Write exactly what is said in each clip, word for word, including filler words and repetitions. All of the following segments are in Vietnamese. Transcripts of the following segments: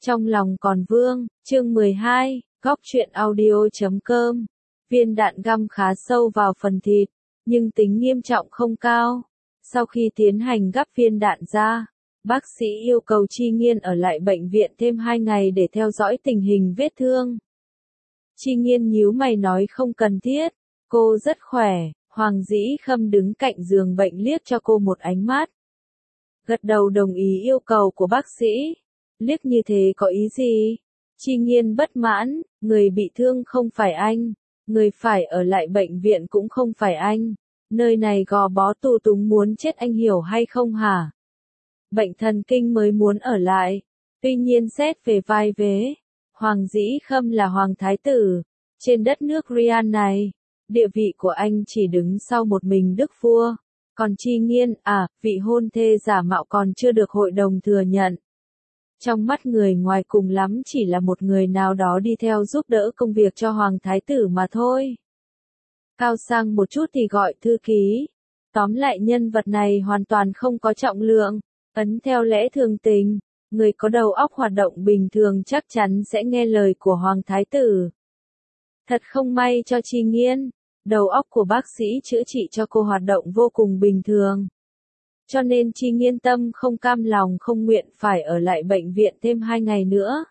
Trong lòng còn vương, chương mười hai, góc truyện audio chấm com. Viên đạn găm khá sâu vào phần thịt, nhưng tính nghiêm trọng không cao. Sau khi tiến hành gắp viên đạn ra, bác sĩ yêu cầu Chi Nghiên ở lại bệnh viện thêm hai ngày để theo dõi tình hình vết thương. Chi Nghiên nhíu mày nói không cần thiết, cô rất khỏe. Hoàng Dĩ Khâm đứng cạnh giường bệnh liếc cho cô một ánh mắt. Gật đầu đồng ý yêu cầu của bác sĩ. Liếc như thế có ý gì? Chi Nghiên bất mãn, người bị thương không phải anh, người phải ở lại bệnh viện cũng không phải anh. Nơi này gò bó tù túng muốn chết anh hiểu hay không hả? Bệnh thần kinh mới muốn ở lại. Tuy nhiên xét về vai vế, Hoàng Dĩ Khâm là hoàng thái tử. Trên đất nước Ryan này, địa vị của anh chỉ đứng sau một mình đức vua. Còn Chi Nghiên, à, vị hôn thê giả mạo còn chưa được hội đồng thừa nhận. Trong mắt người ngoài cùng lắm chỉ là một người nào đó đi theo giúp đỡ công việc cho hoàng thái tử mà thôi. Cao sang một chút thì gọi thư ký. Tóm lại nhân vật này hoàn toàn không có trọng lượng. Ấn theo lẽ thường tình, người có đầu óc hoạt động bình thường chắc chắn sẽ nghe lời của hoàng thái tử. Thật không may cho Chi Nghiên, đầu óc của bác sĩ chữa trị cho cô hoạt động vô cùng bình thường. Cho nên Chi Nghiên tâm không cam lòng không nguyện phải ở lại bệnh viện thêm hai ngày nữa.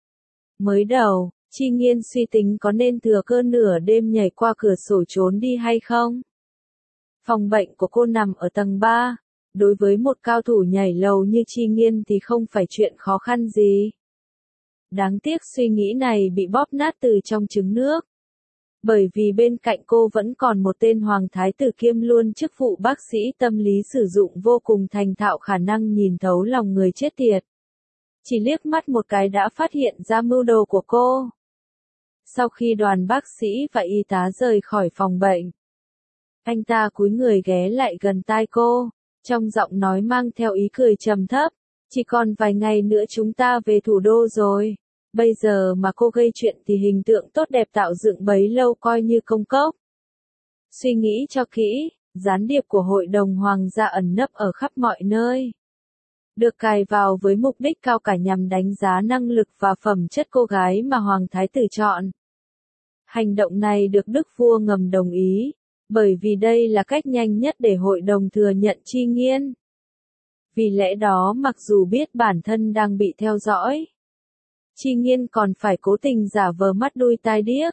Mới đầu, Chi Nghiên suy tính có nên thừa cơ nửa đêm nhảy qua cửa sổ trốn đi hay không. Phòng bệnh của cô nằm ở tầng ba, đối với một cao thủ nhảy lầu như Chi Nghiên thì không phải chuyện khó khăn gì. Đáng tiếc suy nghĩ này bị bóp nát từ trong trứng nước. Bởi vì bên cạnh cô vẫn còn một tên hoàng thái tử kiêm luôn chức vụ bác sĩ tâm lý sử dụng vô cùng thành thạo khả năng nhìn thấu lòng người chết tiệt. Chỉ liếc mắt một cái đã phát hiện ra mưu đồ của cô. Sau khi đoàn bác sĩ và y tá rời khỏi phòng bệnh, anh ta cúi người ghé lại gần tai cô, trong giọng nói mang theo ý cười trầm thấp, chỉ còn vài ngày nữa chúng ta về thủ đô rồi. Bây giờ mà cô gây chuyện thì hình tượng tốt đẹp tạo dựng bấy lâu coi như công cốc. Suy nghĩ cho kỹ, gián điệp của hội đồng hoàng gia ẩn nấp ở khắp mọi nơi. Được cài vào với mục đích cao cả nhằm đánh giá năng lực và phẩm chất cô gái mà hoàng thái tử chọn. Hành động này được đức vua ngầm đồng ý, bởi vì đây là cách nhanh nhất để hội đồng thừa nhận Chi Nghiên. Vì lẽ đó mặc dù biết bản thân đang bị theo dõi, Chi Nghiên còn phải cố tình giả vờ mắt đuôi tai điếc.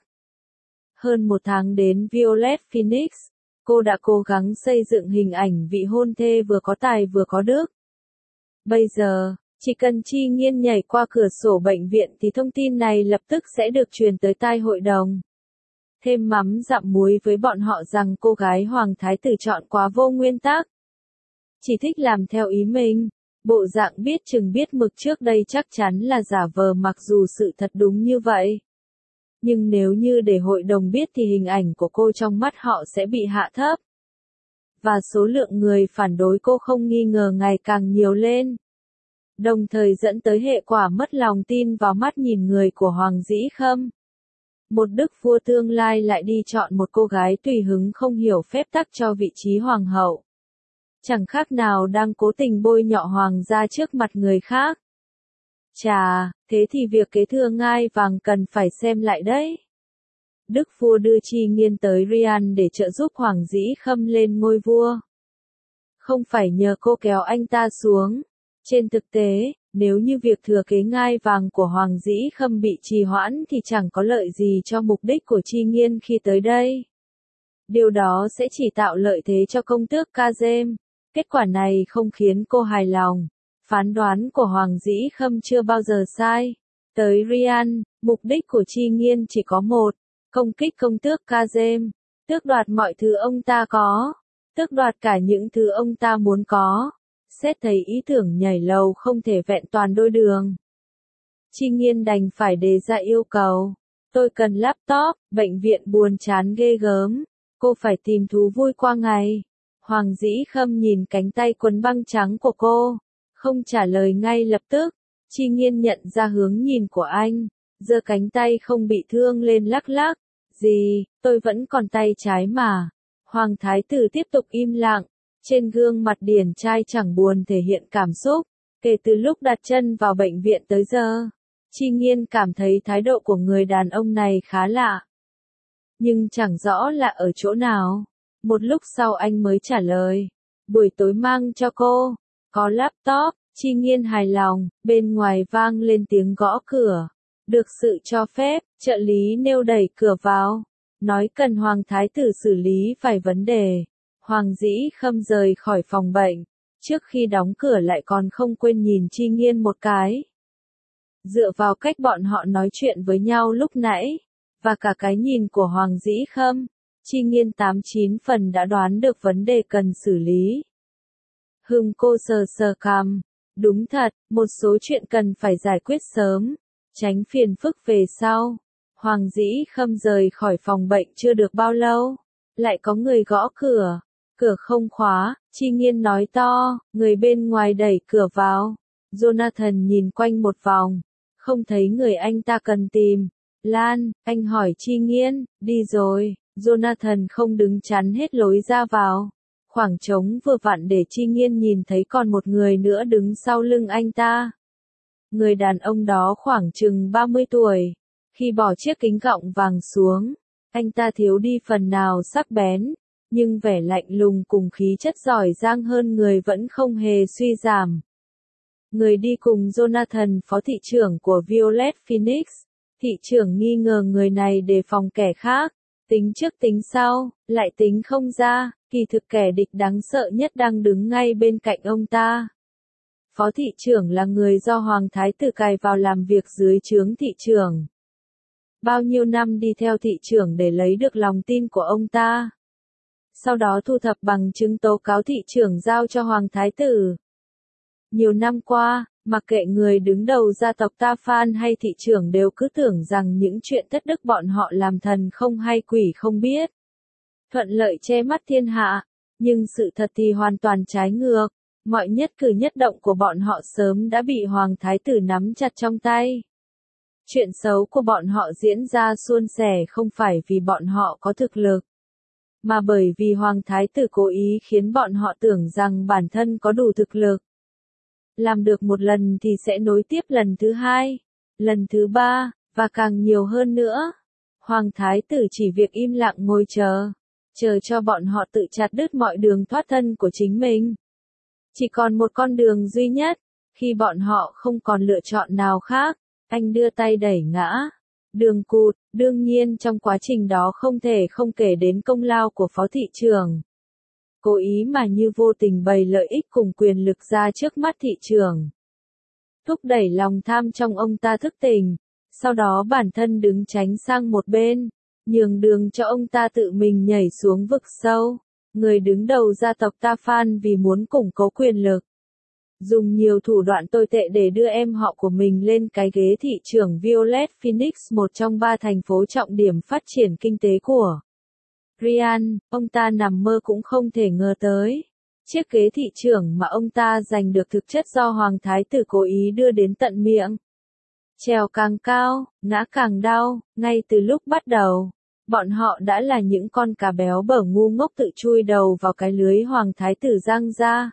Hơn một tháng đến Violet Phoenix, cô đã cố gắng xây dựng hình ảnh vị hôn thê vừa có tài vừa có đức. Bây giờ, chỉ cần Chi Nghiên nhảy qua cửa sổ bệnh viện thì thông tin này lập tức sẽ được truyền tới tai hội đồng. Thêm mắm dặm muối với bọn họ rằng cô gái hoàng thái tử chọn quá vô nguyên tắc. Chỉ thích làm theo ý mình. Bộ dạng biết chừng biết mực trước đây chắc chắn là giả vờ mặc dù sự thật đúng như vậy. Nhưng nếu như để hội đồng biết thì hình ảnh của cô trong mắt họ sẽ bị hạ thấp. Và số lượng người phản đối cô không nghi ngờ ngày càng nhiều lên. Đồng thời dẫn tới hệ quả mất lòng tin vào mắt nhìn người của Hoàng Dĩ Khâm. Một đức vua tương lai lại đi chọn một cô gái tùy hứng không hiểu phép tắc cho vị trí hoàng hậu. Chẳng khác nào đang cố tình bôi nhọ hoàng gia trước mặt người khác. Chà, thế thì việc kế thừa ngai vàng cần phải xem lại đấy. Đức vua đưa Chi Nghiên tới Ryan để trợ giúp Hoàng Dĩ Khâm lên ngôi vua. Không phải nhờ cô kéo anh ta xuống. Trên thực tế, nếu như việc thừa kế ngai vàng của Hoàng Dĩ Khâm bị trì hoãn thì chẳng có lợi gì cho mục đích của Chi Nghiên khi tới đây. Điều đó sẽ chỉ tạo lợi thế cho công tước Kazem. Kết quả này không khiến cô hài lòng. Phán đoán của Hoàng Dĩ Khâm chưa bao giờ sai. Tới Ryan, mục đích của Chi Nghiên chỉ có một, công kích công tước Kazem, tước đoạt mọi thứ ông ta có, tước đoạt cả những thứ ông ta muốn có. Xét thấy ý tưởng nhảy lầu không thể vẹn toàn đôi đường, Chi Nghiên đành phải đề ra yêu cầu. Tôi cần laptop, bệnh viện buồn chán ghê gớm, cô phải tìm thú vui qua ngày. Hoàng Dĩ Khâm nhìn cánh tay quấn băng trắng của cô, không trả lời ngay lập tức. Chi Nghiên nhận ra hướng nhìn của anh, giơ cánh tay không bị thương lên lắc lắc. Gì, tôi vẫn còn tay trái mà. Hoàng thái tử tiếp tục im lặng, trên gương mặt điển trai chẳng buồn thể hiện cảm xúc. Kể từ lúc đặt chân vào bệnh viện tới giờ, Chi Nghiên cảm thấy thái độ của người đàn ông này khá lạ. Nhưng chẳng rõ là ở chỗ nào. Một lúc sau anh mới trả lời. Buổi tối mang cho cô. Có laptop. Chi Nghiên hài lòng. Bên ngoài vang lên tiếng gõ cửa. Được sự cho phép, trợ lý nêu đẩy cửa vào. Nói cần Hoàng Thái tử xử lý vài vấn đề. Hoàng Dĩ Khâm rời khỏi phòng bệnh. Trước khi đóng cửa lại còn không quên nhìn Chi Nghiên một cái. Dựa vào cách bọn họ nói chuyện với nhau lúc nãy, và cả cái nhìn của Hoàng Dĩ Khâm, Chi Nghiên tám chín phần đã đoán được vấn đề cần xử lý. Hưng cô sờ sờ cằm. Đúng thật, một số chuyện cần phải giải quyết sớm, tránh phiền phức về sau. Hoàng Dĩ Khâm rời khỏi phòng bệnh chưa được bao lâu, lại có người gõ cửa. Cửa không khóa, Chi Nghiên nói to, người bên ngoài đẩy cửa vào. Jonathan nhìn quanh một vòng, không thấy người anh ta cần tìm. Lan, anh hỏi Chi Nghiên, đi rồi. Jonathan không đứng chắn hết lối ra vào. Khoảng trống vừa vặn để Chi Nghiên nhìn thấy còn một người nữa đứng sau lưng anh ta. Người đàn ông đó khoảng chừng ba mươi tuổi. Khi bỏ chiếc kính gọng vàng xuống, anh ta thiếu đi phần nào sắc bén, nhưng vẻ lạnh lùng cùng khí chất giỏi giang hơn người vẫn không hề suy giảm. Người đi cùng Jonathan, phó thị trưởng của Violet Phoenix. Thị trưởng nghi ngờ người này đề phòng kẻ khác, tính trước tính sau, lại tính không ra, kỳ thực kẻ địch đáng sợ nhất đang đứng ngay bên cạnh ông ta. Phó thị trưởng là người do Hoàng Thái tử cài vào làm việc dưới trướng thị trưởng. Bao nhiêu năm đi theo thị trưởng để lấy được lòng tin của ông ta. Sau đó thu thập bằng chứng tố cáo thị trưởng giao cho Hoàng Thái tử. Nhiều năm qua, mặc kệ người đứng đầu gia tộc Ta Phan hay thị trưởng đều cứ tưởng rằng những chuyện thất đức bọn họ làm thần không hay quỷ không biết. Thuận lợi che mắt thiên hạ, nhưng sự thật thì hoàn toàn trái ngược. Mọi nhất cử nhất động của bọn họ sớm đã bị Hoàng Thái tử nắm chặt trong tay. Chuyện xấu của bọn họ diễn ra suôn sẻ không phải vì bọn họ có thực lực, mà bởi vì Hoàng Thái tử cố ý khiến bọn họ tưởng rằng bản thân có đủ thực lực. Làm được một lần thì sẽ nối tiếp lần thứ hai, lần thứ ba, và càng nhiều hơn nữa. Hoàng Thái tử chỉ việc im lặng ngồi chờ, chờ cho bọn họ tự chặt đứt mọi đường thoát thân của chính mình. Chỉ còn một con đường duy nhất, khi bọn họ không còn lựa chọn nào khác, anh đưa tay đẩy ngã. Đường Cụt, đương nhiên trong quá trình đó không thể không kể đến công lao của phó thị trưởng. Cố ý mà như vô tình bày lợi ích cùng quyền lực ra trước mắt thị trưởng. Thúc đẩy lòng tham trong ông ta thức tỉnh, sau đó bản thân đứng tránh sang một bên, nhường đường cho ông ta tự mình nhảy xuống vực sâu. Người đứng đầu gia tộc Ta Phan vì muốn củng cố quyền lực, dùng nhiều thủ đoạn tồi tệ để đưa em họ của mình lên cái ghế thị trưởng Violet Phoenix, một trong ba thành phố trọng điểm phát triển kinh tế của Ryan. Ông ta nằm mơ cũng không thể ngờ tới. Chiếc ghế thị trưởng mà ông ta giành được thực chất do Hoàng Thái tử cố ý đưa đến tận miệng. Trèo càng cao, ngã càng đau, ngay từ lúc bắt đầu. Bọn họ đã là những con cá béo bở ngu ngốc tự chui đầu vào cái lưới Hoàng Thái tử giăng ra.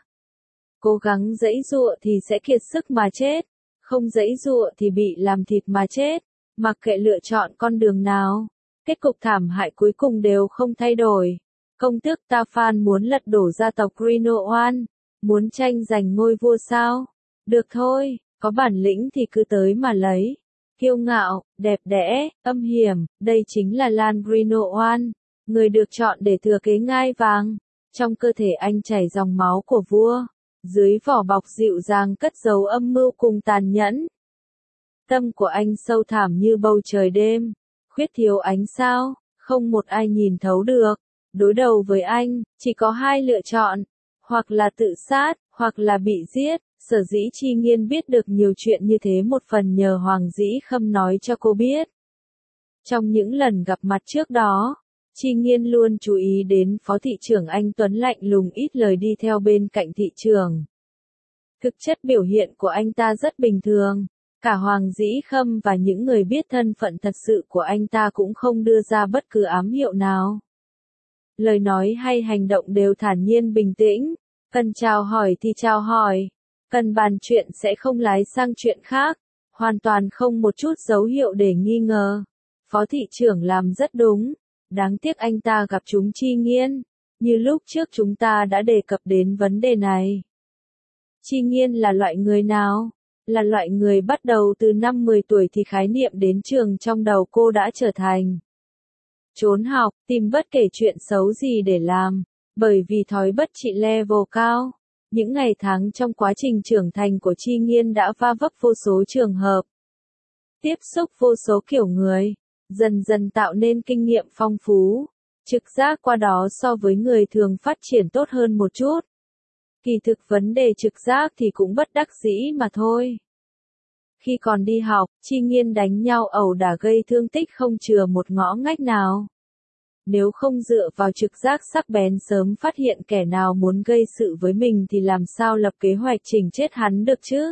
Cố gắng giãy giụa thì sẽ kiệt sức mà chết, không giãy giụa thì bị làm thịt mà chết, mặc kệ lựa chọn con đường nào. Kết cục thảm hại cuối cùng đều không thay đổi. Công tước Ta Phan muốn lật đổ gia tộc Grinoan, muốn tranh giành ngôi vua sao? Được thôi, có bản lĩnh thì cứ tới mà lấy. Kiêu ngạo, đẹp đẽ, âm hiểm, đây chính là Lan Grinoan, người được chọn để thừa kế ngai vàng. Trong cơ thể anh chảy dòng máu của vua, dưới vỏ bọc dịu dàng cất giấu âm mưu cùng tàn nhẫn. Tâm của anh sâu thẳm như bầu trời đêm, khuyết thiếu ánh sao, không một ai nhìn thấu được. Đối đầu với anh, chỉ có hai lựa chọn, hoặc là tự sát, hoặc là bị giết. Sở dĩ Chi Nghiên biết được nhiều chuyện như thế một phần nhờ Hoàng Dĩ Khâm nói cho cô biết. Trong những lần gặp mặt trước đó, Chi Nghiên luôn chú ý đến phó thị trưởng anh Tuấn lạnh lùng ít lời đi theo bên cạnh thị trưởng. Thực chất biểu hiện của anh ta rất bình thường, cả Hoàng Dĩ Khâm và những người biết thân phận thật sự của anh ta cũng không đưa ra bất cứ ám hiệu nào. Lời nói hay hành động đều thản nhiên bình tĩnh, cần chào hỏi thì chào hỏi. Cần bàn chuyện sẽ không lái sang chuyện khác, Hoàn toàn không một chút dấu hiệu để nghi ngờ. Phó thị trưởng làm rất đúng. Đáng tiếc anh ta gặp chúng Chi Nghiên. Như lúc trước chúng ta đã đề cập đến vấn đề này. Chi Nghiên là loại người nào? Là loại người bắt đầu từ năm mười tuổi thì khái niệm đến trường trong đầu cô đã trở thành trốn học, tìm bất kể chuyện xấu gì để làm, bởi vì thói bất trị level cao. Những ngày tháng trong quá trình trưởng thành của Chi Nghiên đã va vấp vô số trường hợp, tiếp xúc vô số kiểu người, dần dần tạo nên kinh nghiệm phong phú, trực giác qua đó so với người thường phát triển tốt hơn một chút. Kỳ thực vấn đề trực giác thì cũng bất đắc dĩ mà thôi. Khi còn đi học, Chi Nghiên đánh nhau ẩu đả gây thương tích không chừa một ngõ ngách nào. Nếu không dựa vào trực giác sắc bén sớm phát hiện kẻ nào muốn gây sự với mình thì làm sao lập kế hoạch chỉnh chết hắn được chứ?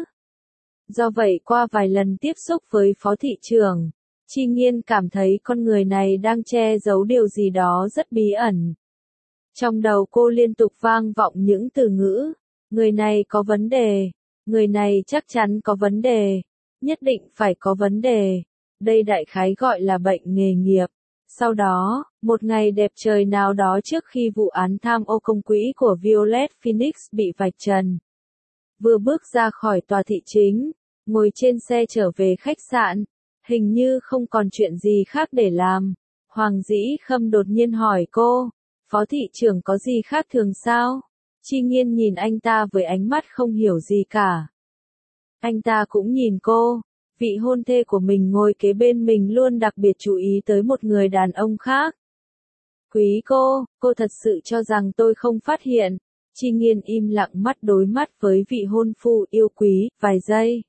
Do vậy qua vài lần tiếp xúc với phó thị trưởng, Chi Nghiên cảm thấy con người này đang che giấu điều gì đó rất bí ẩn. Trong đầu cô liên tục vang vọng những từ ngữ, người này có vấn đề, người này chắc chắn có vấn đề, nhất định phải có vấn đề, đây đại khái gọi là bệnh nghề nghiệp. Sau đó, một ngày đẹp trời nào đó trước khi vụ án tham ô công quỹ của Violet Phoenix bị vạch trần, vừa bước ra khỏi tòa thị chính, ngồi trên xe trở về khách sạn, hình như không còn chuyện gì khác để làm, Hoàng Dĩ Khâm đột nhiên hỏi cô, phó thị trưởng có gì khác thường sao? Chi Nghiên nhìn anh ta với ánh mắt không hiểu gì cả. Anh ta cũng nhìn cô, vị hôn thê của mình ngồi kế bên mình luôn đặc biệt chú ý tới một người đàn ông khác. Quý cô, cô thật sự cho rằng tôi không phát hiện. Chi Nghiên im lặng mắt đối mắt với vị hôn phu yêu quý, vài giây.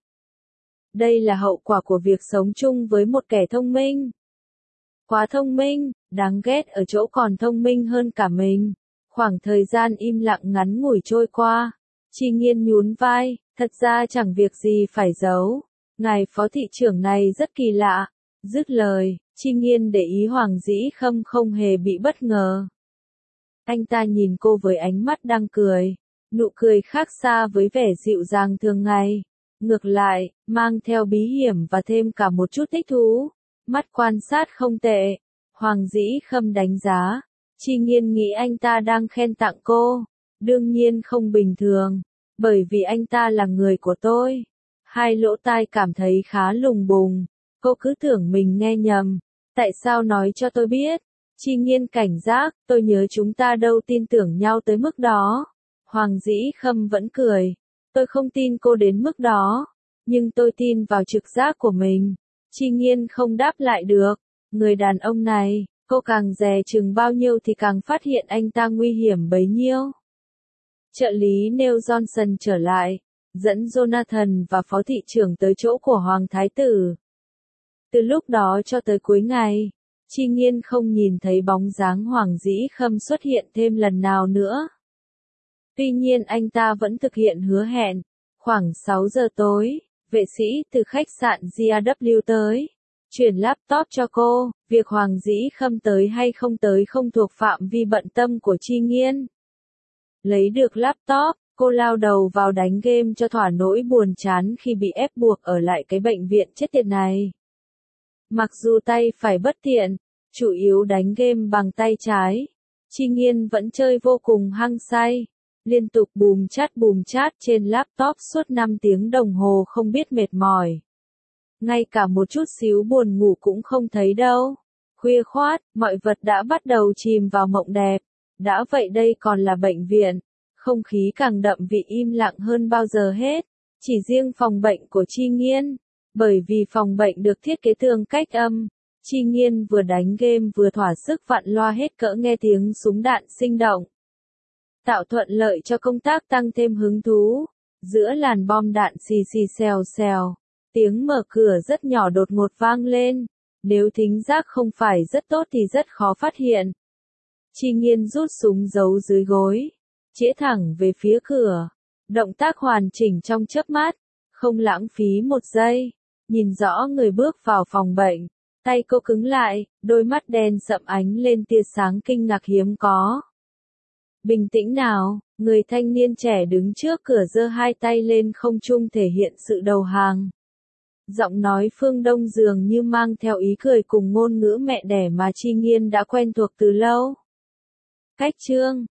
Đây là hậu quả của việc sống chung với một kẻ thông minh. Quá thông minh, đáng ghét ở chỗ còn thông minh hơn cả mình. Khoảng thời gian im lặng ngắn ngủi trôi qua. Chi Nghiên nhún vai, thật ra chẳng việc gì phải giấu. Ngài phó thị trưởng này rất kỳ lạ. Dứt lời, Chi Nghiên để ý Hoàng Dĩ Khâm không hề bị bất ngờ. Anh ta nhìn cô với ánh mắt đang cười. Nụ cười khác xa với vẻ dịu dàng thường ngày. Ngược lại, mang theo bí hiểm và thêm cả một chút thích thú. Mắt quan sát không tệ. Hoàng Dĩ Khâm đánh giá. Chi Nghiên nghĩ anh ta đang khen tặng cô. Đương nhiên không bình thường. Bởi vì anh ta là người của tôi. Hai lỗ tai cảm thấy khá lùng bùng. Cô cứ tưởng mình nghe nhầm. Tại sao nói cho tôi biết? Chi Nghiên cảnh giác, tôi nhớ chúng ta đâu tin tưởng nhau tới mức đó. Hoàng Dĩ Khâm vẫn cười. Tôi không tin cô đến mức đó. Nhưng tôi tin vào trực giác của mình. Chi Nghiên không đáp lại được. Người đàn ông này, cô càng dè chừng bao nhiêu thì càng phát hiện anh ta nguy hiểm bấy nhiêu. Trợ lý Neil Johnson trở lại, dẫn Jonathan và phó thị trưởng tới chỗ của Hoàng Thái Tử. Từ lúc đó cho tới cuối ngày, Chi Nghiên không nhìn thấy bóng dáng Hoàng Dĩ Khâm xuất hiện thêm lần nào nữa. Tuy nhiên anh ta vẫn thực hiện hứa hẹn. Khoảng sáu giờ tối, vệ sĩ từ khách sạn giê vê kép tới, chuyển laptop cho cô. Việc Hoàng Dĩ Khâm tới hay không tới không thuộc phạm vi bận tâm của Chi Nghiên. Lấy được laptop, cô lao đầu vào đánh game cho thỏa nỗi buồn chán khi bị ép buộc ở lại cái bệnh viện chết tiệt này. Mặc dù tay phải bất tiện, chủ yếu đánh game bằng tay trái, Chi Nghiên vẫn chơi vô cùng hăng say, liên tục bùm chat bùm chat trên laptop suốt năm tiếng đồng hồ không biết mệt mỏi. Ngay cả một chút xíu buồn ngủ cũng không thấy đâu. Khuya khoát, mọi vật đã bắt đầu chìm vào mộng đẹp. Đã vậy đây còn là bệnh viện. Không khí càng đậm vị im lặng hơn bao giờ hết. Chỉ riêng phòng bệnh của Chi Nghiên. Bởi vì phòng bệnh được thiết kế tường cách âm. Chi Nghiên vừa đánh game vừa thỏa sức vặn loa hết cỡ nghe tiếng súng đạn sinh động. Tạo thuận lợi cho công tác tăng thêm hứng thú. Giữa làn bom đạn xì xì xèo xèo. Tiếng mở cửa rất nhỏ đột ngột vang lên. Nếu thính giác không phải rất tốt thì rất khó phát hiện. Chi Nghiên rút súng giấu dưới gối. Chĩa thẳng về phía cửa. Động tác hoàn chỉnh trong chớp mắt. Không lãng phí một giây. Nhìn rõ người bước vào phòng bệnh. Tay cô cứng lại, đôi mắt đen sậm ánh lên tia sáng kinh ngạc hiếm có. Bình tĩnh nào, người thanh niên trẻ đứng trước cửa giơ hai tay lên không trung thể hiện sự đầu hàng. Giọng nói Phương Đông dường như mang theo ý cười cùng ngôn ngữ mẹ đẻ mà Chi Nghiên đã quen thuộc từ lâu. Cách chương